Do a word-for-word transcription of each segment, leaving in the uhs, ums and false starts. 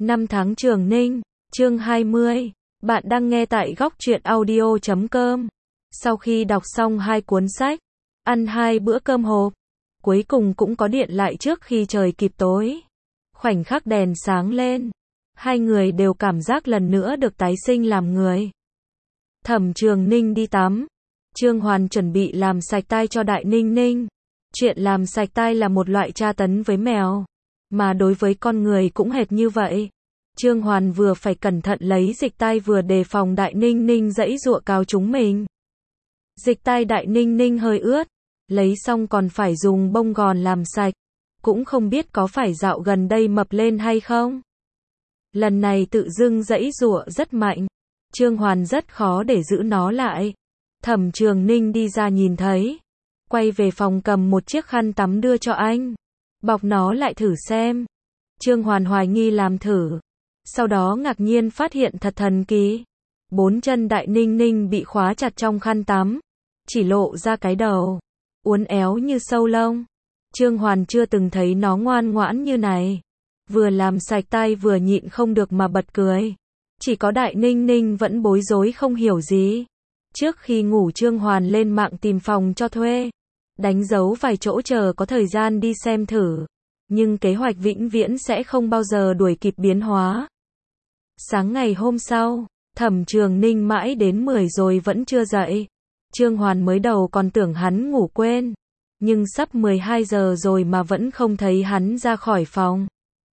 Năm tháng Trường Ninh, chương hai mươi. Bạn đang nghe tại góc truyện audio chấm com. Sau khi đọc xong hai cuốn sách, ăn hai bữa cơm hộp, cuối cùng cũng có điện lại trước khi trời kịp tối. Khoảnh khắc đèn sáng lên, hai người đều cảm giác lần nữa được tái sinh làm người. Thẩm Trường Ninh đi tắm, Trương Hoàn chuẩn bị làm sạch tai cho Đại Ninh Ninh. Chuyện làm sạch tai là một loại tra tấn với mèo, mà đối với con người cũng hệt như vậy. Trương Hoàn vừa phải cẩn thận lấy dịch tai vừa đề phòng Đại Ninh Ninh giãy giụa cào chúng mình. Dịch tai Đại Ninh Ninh hơi ướt, lấy xong còn phải dùng bông gòn làm sạch, cũng không biết có phải dạo gần đây mập lên hay không. Lần này tự dưng giãy giụa rất mạnh, Trương Hoàn rất khó để giữ nó lại. Thẩm Trường Ninh đi ra nhìn thấy, quay về phòng cầm một chiếc khăn tắm đưa cho anh, bọc nó lại thử xem. Trương Hoàn hoài nghi làm thử, sau đó ngạc nhiên phát hiện thật thần kỳ. Bốn chân Đại Ninh Ninh bị khóa chặt trong khăn tắm, chỉ lộ ra cái đầu, uốn éo như sâu lông. Trương Hoàn chưa từng thấy nó ngoan ngoãn như này. Vừa làm sạch tai vừa nhịn không được mà bật cười. Chỉ có Đại Ninh Ninh vẫn bối rối không hiểu gì. Trước khi ngủ Trương Hoàn lên mạng tìm phòng cho thuê, đánh dấu vài chỗ chờ có thời gian đi xem thử. Nhưng kế hoạch vĩnh viễn sẽ không bao giờ đuổi kịp biến hóa. Sáng ngày hôm sau, Thẩm Trường Ninh mãi đến mười rồi vẫn chưa dậy. Trương Hoàn mới đầu còn tưởng hắn ngủ quên, nhưng sắp mười hai giờ rồi mà vẫn không thấy hắn ra khỏi phòng.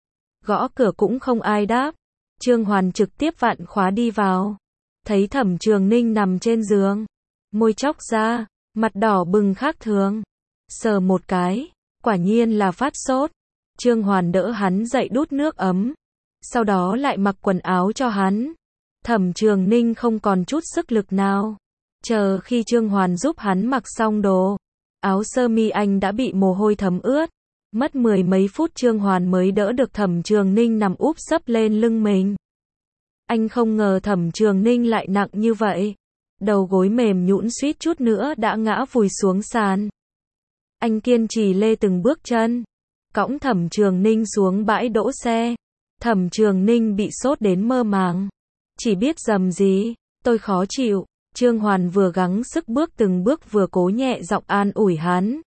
Gõ cửa cũng không ai đáp. Trương Hoàn trực tiếp vặn khóa đi vào. Thấy Thẩm Trường Ninh nằm trên giường, môi chóc ra, mặt đỏ bừng khác thường. Sờ một cái, quả nhiên là phát sốt. Trương Hoàn đỡ hắn dậy đút nước ấm, sau đó lại mặc quần áo cho hắn. Thẩm Trường Ninh không còn chút sức lực nào. Chờ khi Trương Hoàn giúp hắn mặc xong đồ, áo sơ mi anh đã bị mồ hôi thấm ướt. Mất mười mấy phút Trương Hoàn mới đỡ được Thẩm Trường Ninh nằm úp sấp lên lưng mình. Anh không ngờ Thẩm Trường Ninh lại nặng như vậy. Đầu gối mềm nhũn suýt chút nữa đã ngã vùi xuống sàn. Anh kiên trì lê từng bước chân, cõng Thẩm Trường Ninh xuống bãi đỗ xe. Thẩm Trường Ninh bị sốt đến mơ màng, chỉ biết rầm gì, tôi khó chịu. Trương Hoàn vừa gắng sức bước từng bước vừa cố nhẹ giọng an ủi hắn.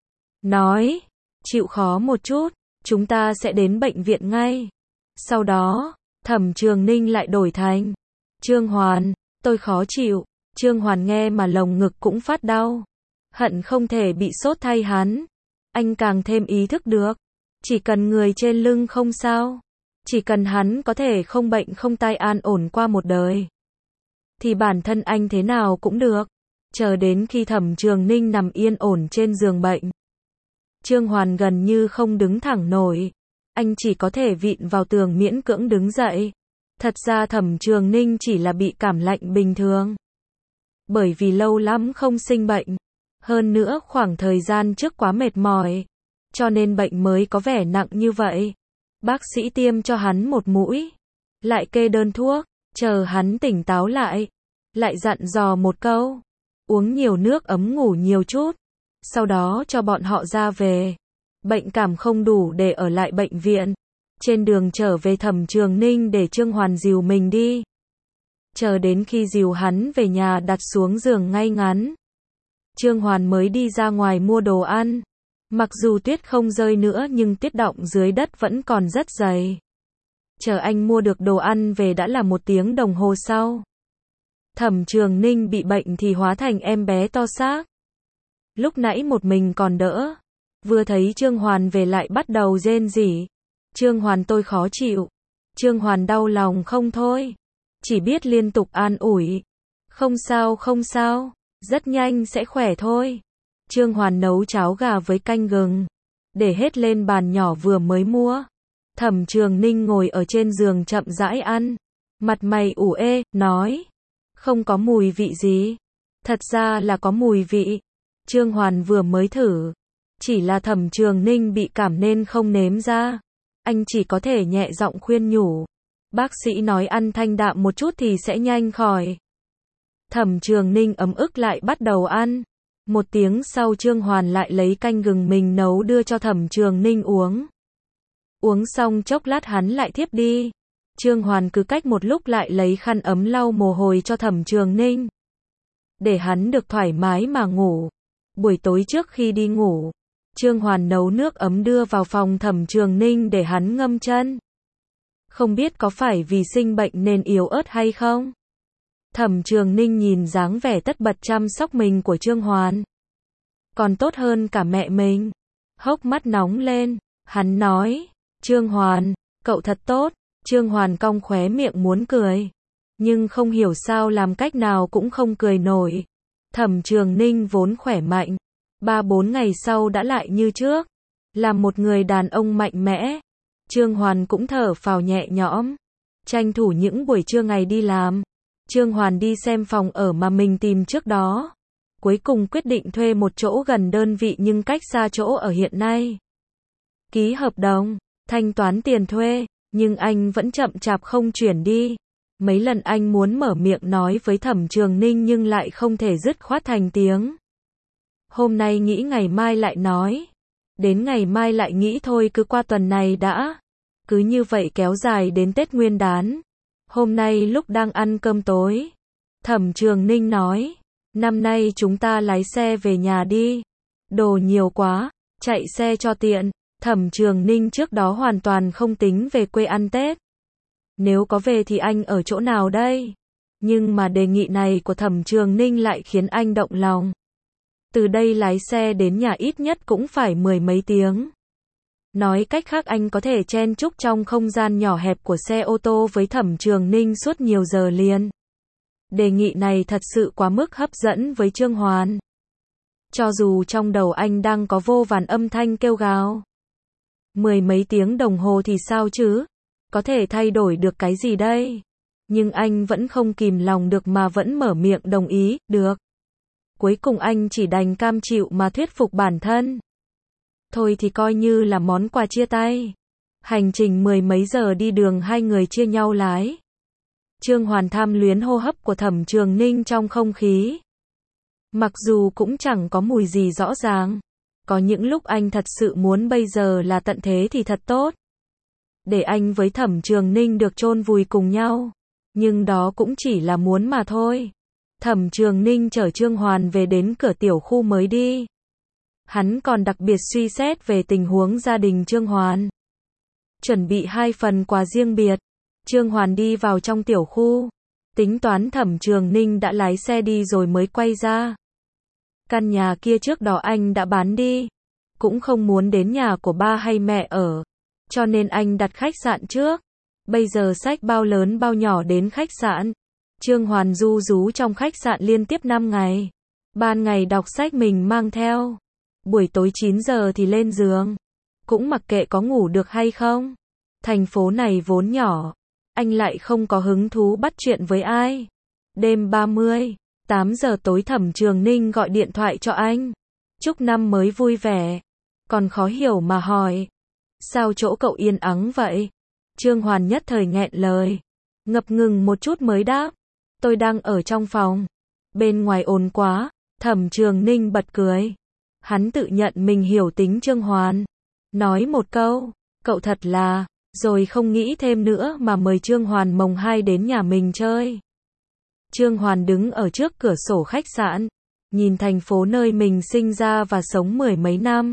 Nói, chịu khó một chút, chúng ta sẽ đến bệnh viện ngay. Sau đó, Thẩm Trường Ninh lại đổi thành, Trương Hoàn, tôi khó chịu. Trương Hoàn nghe mà lồng ngực cũng phát đau, hận không thể bị sốt thay hắn. Anh càng thêm ý thức được, chỉ cần người trên lưng không sao, chỉ cần hắn có thể không bệnh không tai an ổn qua một đời, thì bản thân anh thế nào cũng được. Chờ đến khi Thẩm Trường Ninh nằm yên ổn trên giường bệnh, Trương Hoàn gần như không đứng thẳng nổi. Anh chỉ có thể vịn vào tường miễn cưỡng đứng dậy. Thật ra Thẩm Trường Ninh chỉ là bị cảm lạnh bình thường. Bởi vì lâu lắm không sinh bệnh, hơn nữa khoảng thời gian trước quá mệt mỏi, cho nên bệnh mới có vẻ nặng như vậy. Bác sĩ tiêm cho hắn một mũi, lại kê đơn thuốc, chờ hắn tỉnh táo lại, lại dặn dò một câu, uống nhiều nước ấm, ngủ nhiều chút, sau đó cho bọn họ ra về. Bệnh cảm không đủ để ở lại bệnh viện. Trên đường trở về Thẩm Trường Ninh để Trương Hoàn dìu mình đi. Chờ đến khi dìu hắn về nhà đặt xuống giường ngay ngắn, Trương Hoàn mới đi ra ngoài mua đồ ăn. Mặc dù tuyết không rơi nữa nhưng tuyết đọng dưới đất vẫn còn rất dày. Chờ anh mua được đồ ăn về đã là một tiếng đồng hồ sau. Thẩm Trường Ninh bị bệnh thì hóa thành em bé to xác. Lúc nãy một mình còn đỡ, vừa thấy Trương Hoàn về lại bắt đầu rên rỉ. Trương Hoàn, tôi khó chịu. Trương Hoàn đau lòng không thôi, chỉ biết liên tục an ủi. Không sao không sao, rất nhanh sẽ khỏe thôi. Trương Hoàn nấu cháo gà với canh gừng, để hết lên bàn nhỏ vừa mới mua. Thẩm Trường Ninh ngồi ở trên giường chậm rãi ăn, mặt mày ủ ê, nói, không có mùi vị gì. Thật ra là có mùi vị. Trương Hoàn vừa mới thử, chỉ là Thẩm Trường Ninh bị cảm nên không nếm ra. Anh chỉ có thể nhẹ giọng khuyên nhủ. Bác sĩ nói ăn thanh đạm một chút thì sẽ nhanh khỏi. Thẩm Trường Ninh ấm ức lại bắt đầu ăn. Một tiếng sau Trương Hoàn lại lấy canh gừng mình nấu đưa cho Thẩm Trường Ninh uống. Uống xong chốc lát hắn lại thiếp đi. Trương Hoàn cứ cách một lúc lại lấy khăn ấm lau mồ hôi cho Thẩm Trường Ninh. Để hắn được thoải mái mà ngủ. Buổi tối trước khi đi ngủ, Trương Hoàn nấu nước ấm đưa vào phòng Thẩm Trường Ninh để hắn ngâm chân. Không biết có phải vì sinh bệnh nên yếu ớt hay không? Thẩm Trường Ninh nhìn dáng vẻ tất bật chăm sóc mình của Trương Hoàn. Còn tốt hơn cả mẹ mình. Hốc mắt nóng lên, hắn nói, Trương Hoàn, cậu thật tốt. Trương Hoàn cong khóe miệng muốn cười. Nhưng không hiểu sao làm cách nào cũng không cười nổi. Thẩm Trường Ninh vốn khỏe mạnh. Ba bốn ngày sau đã lại như trước. Làm một người đàn ông mạnh mẽ. Trương Hoàn cũng thở phào nhẹ nhõm. Tranh thủ những buổi trưa ngày đi làm. Trương Hoàn đi xem phòng ở mà mình tìm trước đó. Cuối cùng quyết định thuê một chỗ gần đơn vị nhưng cách xa chỗ ở hiện nay. Ký hợp đồng, thanh toán tiền thuê, nhưng anh vẫn chậm chạp không chuyển đi. Mấy lần anh muốn mở miệng nói với Thẩm Trường Ninh nhưng lại không thể dứt khoát thành tiếng. Hôm nay nghĩ ngày mai lại nói. Đến ngày mai lại nghĩ thôi cứ qua tuần này đã. Cứ như vậy kéo dài đến Tết Nguyên Đán. Hôm nay lúc đang ăn cơm tối, Thẩm Trường Ninh nói, năm nay chúng ta lái xe về nhà đi. Đồ nhiều quá, chạy xe cho tiện. Thẩm Trường Ninh trước đó hoàn toàn không tính về quê ăn Tết. Nếu có về thì anh ở chỗ nào đây? Nhưng mà đề nghị này của Thẩm Trường Ninh lại khiến anh động lòng. Từ đây lái xe đến nhà ít nhất cũng phải mười mấy tiếng. Nói cách khác anh có thể chen chúc trong không gian nhỏ hẹp của xe ô tô với Thẩm Trường Ninh suốt nhiều giờ liền. Đề nghị này thật sự quá mức hấp dẫn với Trương Hoàn. Cho dù trong đầu anh đang có vô vàn âm thanh kêu gào. Mười mấy tiếng đồng hồ thì sao chứ? Có thể thay đổi được cái gì đây? Nhưng anh vẫn không kìm lòng được mà vẫn mở miệng đồng ý, được. Cuối cùng anh chỉ đành cam chịu mà thuyết phục bản thân. Thôi thì coi như là món quà chia tay. Hành trình mười mấy giờ đi đường hai người chia nhau lái. Trương Hoàn tham luyến hô hấp của Thẩm Trường Ninh trong không khí. Mặc dù cũng chẳng có mùi gì rõ ràng. Có những lúc anh thật sự muốn bây giờ là tận thế thì thật tốt. Để anh với Thẩm Trường Ninh được chôn vùi cùng nhau. Nhưng đó cũng chỉ là muốn mà thôi. Thẩm Trường Ninh chở Trương Hoàn về đến cửa tiểu khu mới đi. Hắn còn đặc biệt suy xét về tình huống gia đình Trương Hoàn. Chuẩn bị hai phần quà riêng biệt. Trương Hoàn đi vào trong tiểu khu. Tính toán Thẩm Trường Ninh đã lái xe đi rồi mới quay ra. Căn nhà kia trước đó anh đã bán đi. Cũng không muốn đến nhà của ba hay mẹ ở. Cho nên anh đặt khách sạn trước. Bây giờ xách bao lớn bao nhỏ đến khách sạn. Trương Hoàn du rú trong khách sạn liên tiếp năm ngày. Ban ngày đọc sách mình mang theo. Buổi tối chín giờ thì lên giường. Cũng mặc kệ có ngủ được hay không. Thành phố này vốn nhỏ. Anh lại không có hứng thú bắt chuyện với ai. Đêm ba mươi, tám giờ tối Thẩm Trường Ninh gọi điện thoại cho anh. Chúc năm mới vui vẻ. Còn khó hiểu mà hỏi. Sao chỗ cậu yên ắng vậy? Trương Hoàn nhất thời nghẹn lời. Ngập ngừng một chút mới đáp. Tôi đang ở trong phòng. Bên ngoài ồn quá. Thẩm Trường Ninh bật cười. Hắn tự nhận mình hiểu tính Trương Hoàn. Nói một câu. Cậu thật là. Rồi không nghĩ thêm nữa mà mời Trương Hoàn mồng hai đến nhà mình chơi. Trương Hoàn đứng ở trước cửa sổ khách sạn. Nhìn thành phố nơi mình sinh ra và sống mười mấy năm.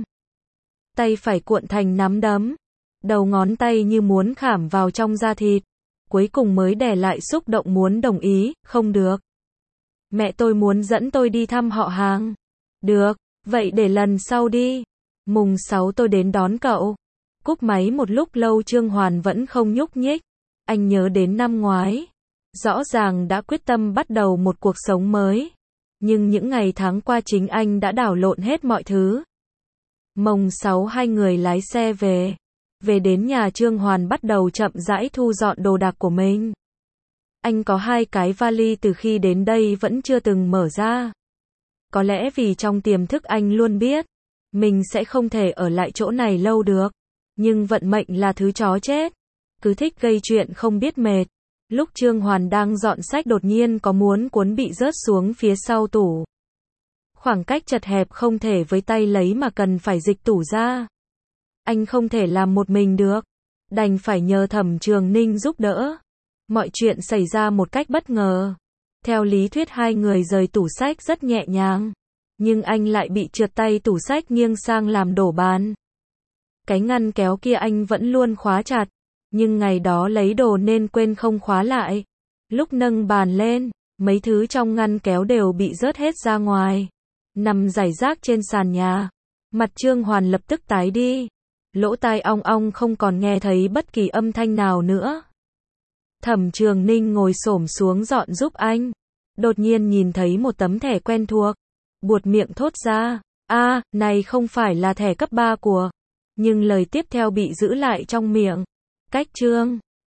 Tay phải cuộn thành nắm đấm. Đầu ngón tay như muốn khảm vào trong da thịt. Cuối cùng mới đè lại xúc động muốn đồng ý, không được. Mẹ tôi muốn dẫn tôi đi thăm họ hàng. Được, vậy để lần sau đi. Mùng sáu tôi đến đón cậu. Cúp máy một lúc lâu Trương Hoàn vẫn không nhúc nhích. Anh nhớ đến năm ngoái. Rõ ràng đã quyết tâm bắt đầu một cuộc sống mới. Nhưng những ngày tháng qua chính anh đã đảo lộn hết mọi thứ. Mồng sáu hai người lái xe về. Về đến nhà Trương Hoàn bắt đầu chậm rãi thu dọn đồ đạc của mình. Anh có hai cái vali từ khi đến đây vẫn chưa từng mở ra. Có lẽ vì trong tiềm thức anh luôn biết. Mình sẽ không thể ở lại chỗ này lâu được. Nhưng vận mệnh là thứ chó chết. Cứ thích gây chuyện không biết mệt. Lúc Trương Hoàn đang dọn sách đột nhiên có muốn cuốn bị rớt xuống phía sau tủ. Khoảng cách chật hẹp không thể với tay lấy mà cần phải dịch tủ ra. Anh không thể làm một mình được. Đành phải nhờ Thẩm Trường Ninh giúp đỡ. Mọi chuyện xảy ra một cách bất ngờ. Theo lý thuyết hai người rời tủ sách rất nhẹ nhàng. Nhưng anh lại bị trượt tay tủ sách nghiêng sang làm đổ bàn. Cái ngăn kéo kia anh vẫn luôn khóa chặt. Nhưng ngày đó lấy đồ nên quên không khóa lại. Lúc nâng bàn lên, mấy thứ trong ngăn kéo đều bị rớt hết ra ngoài. Nằm rải rác trên sàn nhà. Mặt Trương Hoàn lập tức tái đi. Lỗ tai ong ong không còn nghe thấy bất kỳ âm thanh nào nữa. Thẩm Trường Ninh ngồi xổm xuống dọn giúp anh. Đột nhiên nhìn thấy một tấm thẻ quen thuộc. Buột miệng thốt ra. A, này không phải là thẻ cấp ba của. Nhưng lời tiếp theo bị giữ lại trong miệng. Cách Trương